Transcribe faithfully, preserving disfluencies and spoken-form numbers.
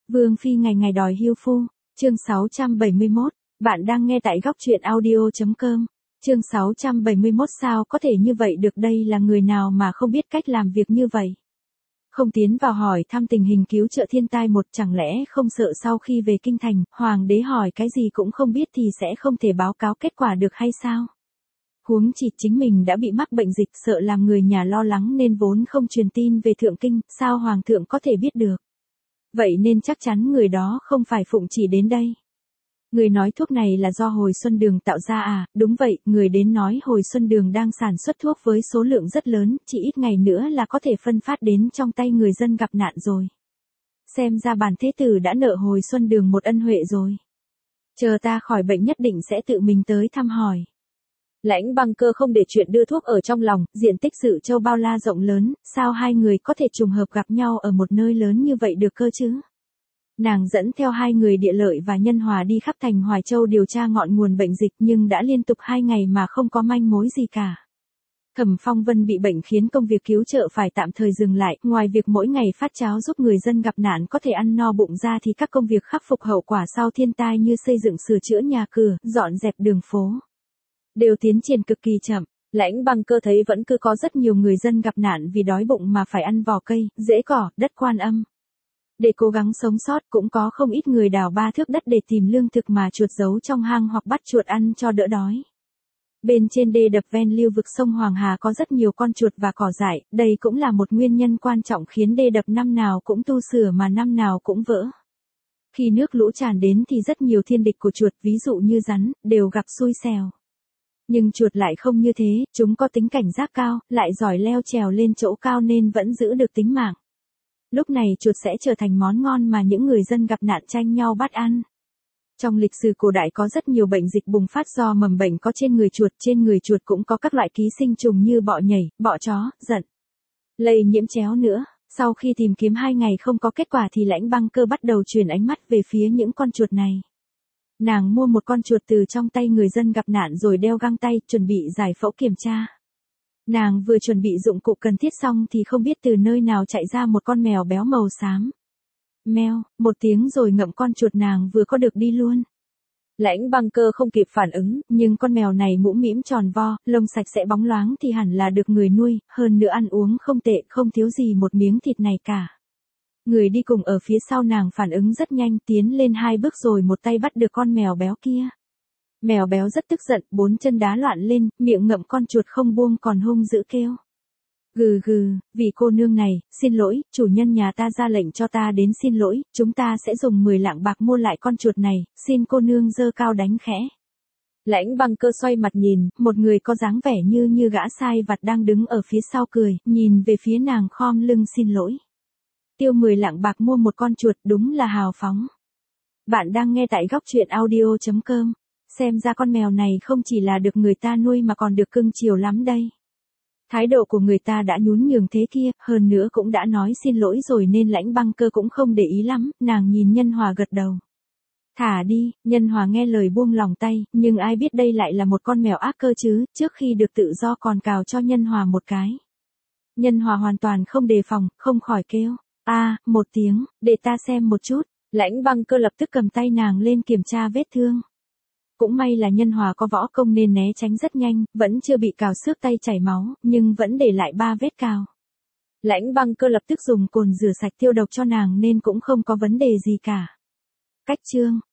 Vương phi ngày ngày đòi hưu phu, chương sáu trăm bảy mươi mốt, bạn đang nghe tại góc truyện audio chấm com. Chương sáu trăm bảy mươi mốt sao có thể như vậy được, đây là người nào mà không biết cách làm việc như vậy. Không tiến vào hỏi thăm tình hình cứu trợ thiên tai một, chẳng lẽ không sợ sau khi về kinh thành, hoàng đế hỏi cái gì cũng không biết thì sẽ không thể báo cáo kết quả được hay sao? Huống chỉ chính mình đã bị mắc bệnh dịch, sợ làm người nhà lo lắng nên vốn không truyền tin về thượng kinh, sao hoàng thượng có thể biết được? Vậy nên chắc chắn người đó không phải phụng chỉ đến đây. Người nói thuốc này là do Hồi Xuân Đường tạo ra à? Đúng vậy, người đến nói Hồi Xuân Đường đang sản xuất thuốc với số lượng rất lớn, chỉ ít ngày nữa là có thể phân phát đến trong tay người dân gặp nạn rồi. Xem ra bản thế tử đã nợ Hồi Xuân Đường một ân huệ rồi. Chờ ta khỏi bệnh nhất định sẽ tự mình tới thăm hỏi. Lãnh Băng Cơ không để chuyện đưa thuốc ở trong lòng, diện tích Dự Châu bao la rộng lớn, sao hai người có thể trùng hợp gặp nhau ở một nơi lớn như vậy được cơ chứ? Nàng dẫn theo hai người Địa Lợi và Nhân Hòa đi khắp thành Hoài Châu điều tra ngọn nguồn bệnh dịch, nhưng đã liên tục hai ngày mà không có manh mối gì cả. Thẩm Phong Vân bị bệnh khiến công việc cứu trợ phải tạm thời dừng lại, ngoài việc mỗi ngày phát cháo giúp người dân gặp nạn có thể ăn no bụng ra thì các công việc khắc phục hậu quả sau thiên tai như xây dựng sửa chữa nhà cửa, dọn dẹp đường phố đều tiến triển cực kỳ chậm. Lãnh Băng Cơ thấy vẫn cứ có rất nhiều người dân gặp nạn vì đói bụng mà phải ăn vỏ cây, rễ cỏ, đất Quan Âm. Để cố gắng sống sót cũng có không ít người đào ba thước đất để tìm lương thực mà chuột giấu trong hang hoặc bắt chuột ăn cho đỡ đói. Bên trên đê đập ven lưu vực sông Hoàng Hà có rất nhiều con chuột và cỏ dại, đây cũng là một nguyên nhân quan trọng khiến đê đập năm nào cũng tu sửa mà năm nào cũng vỡ. Khi nước lũ tràn đến thì rất nhiều thiên địch của chuột, ví dụ như rắn, đều gặp xui xẻo. Nhưng chuột lại không như thế, chúng có tính cảnh giác cao, lại giỏi leo trèo lên chỗ cao nên vẫn giữ được tính mạng. Lúc này chuột sẽ trở thành món ngon mà những người dân gặp nạn tranh nhau bắt ăn. Trong lịch sử cổ đại có rất nhiều bệnh dịch bùng phát do mầm bệnh có trên người chuột, trên người chuột cũng có các loại ký sinh trùng như bọ nhảy, bọ chó, giận, lây nhiễm chéo nữa. Sau khi tìm kiếm hai ngày không có kết quả thì Lãnh Băng Cơ bắt đầu chuyển ánh mắt về phía những con chuột này. Nàng mua một con chuột từ trong tay người dân gặp nạn rồi đeo găng tay, chuẩn bị giải phẫu kiểm tra. Nàng vừa chuẩn bị dụng cụ cần thiết xong thì không biết từ nơi nào chạy ra một con mèo béo màu xám. Meo, một tiếng rồi ngậm con chuột nàng vừa có được đi luôn. Lãnh Băng Cơ không kịp phản ứng, nhưng con mèo này mũm mĩm tròn vo, lông sạch sẽ bóng loáng thì hẳn là được người nuôi, hơn nữa ăn uống không tệ, không thiếu gì một miếng thịt này cả. Người đi cùng ở phía sau nàng phản ứng rất nhanh, tiến lên hai bước rồi một tay bắt được con mèo béo kia. Mèo béo rất tức giận, bốn chân đá loạn lên, miệng ngậm con chuột không buông còn hung dữ kêu. Gừ gừ, vì cô nương này, xin lỗi, chủ nhân nhà ta ra lệnh cho ta đến xin lỗi, chúng ta sẽ dùng mười lạng bạc mua lại con chuột này, xin cô nương giơ cao đánh khẽ. Lãnh Băng Cơ xoay mặt nhìn, một người có dáng vẻ như như gã sai vặt đang đứng ở phía sau cười, nhìn về phía nàng khom lưng xin lỗi. Tiêu mười lạng bạc mua một con chuột đúng là hào phóng. Bạn đang nghe tại góc truyện audio chấm com. Xem ra con mèo này không chỉ là được người ta nuôi mà còn được cưng chiều lắm đây. Thái độ của người ta đã nhún nhường thế kia, hơn nữa cũng đã nói xin lỗi rồi nên Lãnh Băng Cơ cũng không để ý lắm, nàng nhìn Nhân Hòa gật đầu. Thả đi, Nhân Hòa nghe lời buông lòng tay, nhưng ai biết đây lại là một con mèo ác cơ chứ, trước khi được tự do còn cào cho Nhân Hòa một cái. Nhân Hòa hoàn toàn không đề phòng, không khỏi kêu, a à, một tiếng, để ta xem một chút. Lãnh Băng Cơ lập tức cầm tay nàng lên kiểm tra vết thương. Cũng may là Nhân Hòa có võ công nên né tránh rất nhanh, vẫn chưa bị cào xước tay chảy máu, nhưng vẫn để lại ba vết cào. Lãnh Băng Cơ lập tức dùng cồn rửa sạch tiêu độc cho nàng nên cũng không có vấn đề gì cả. Cách chương,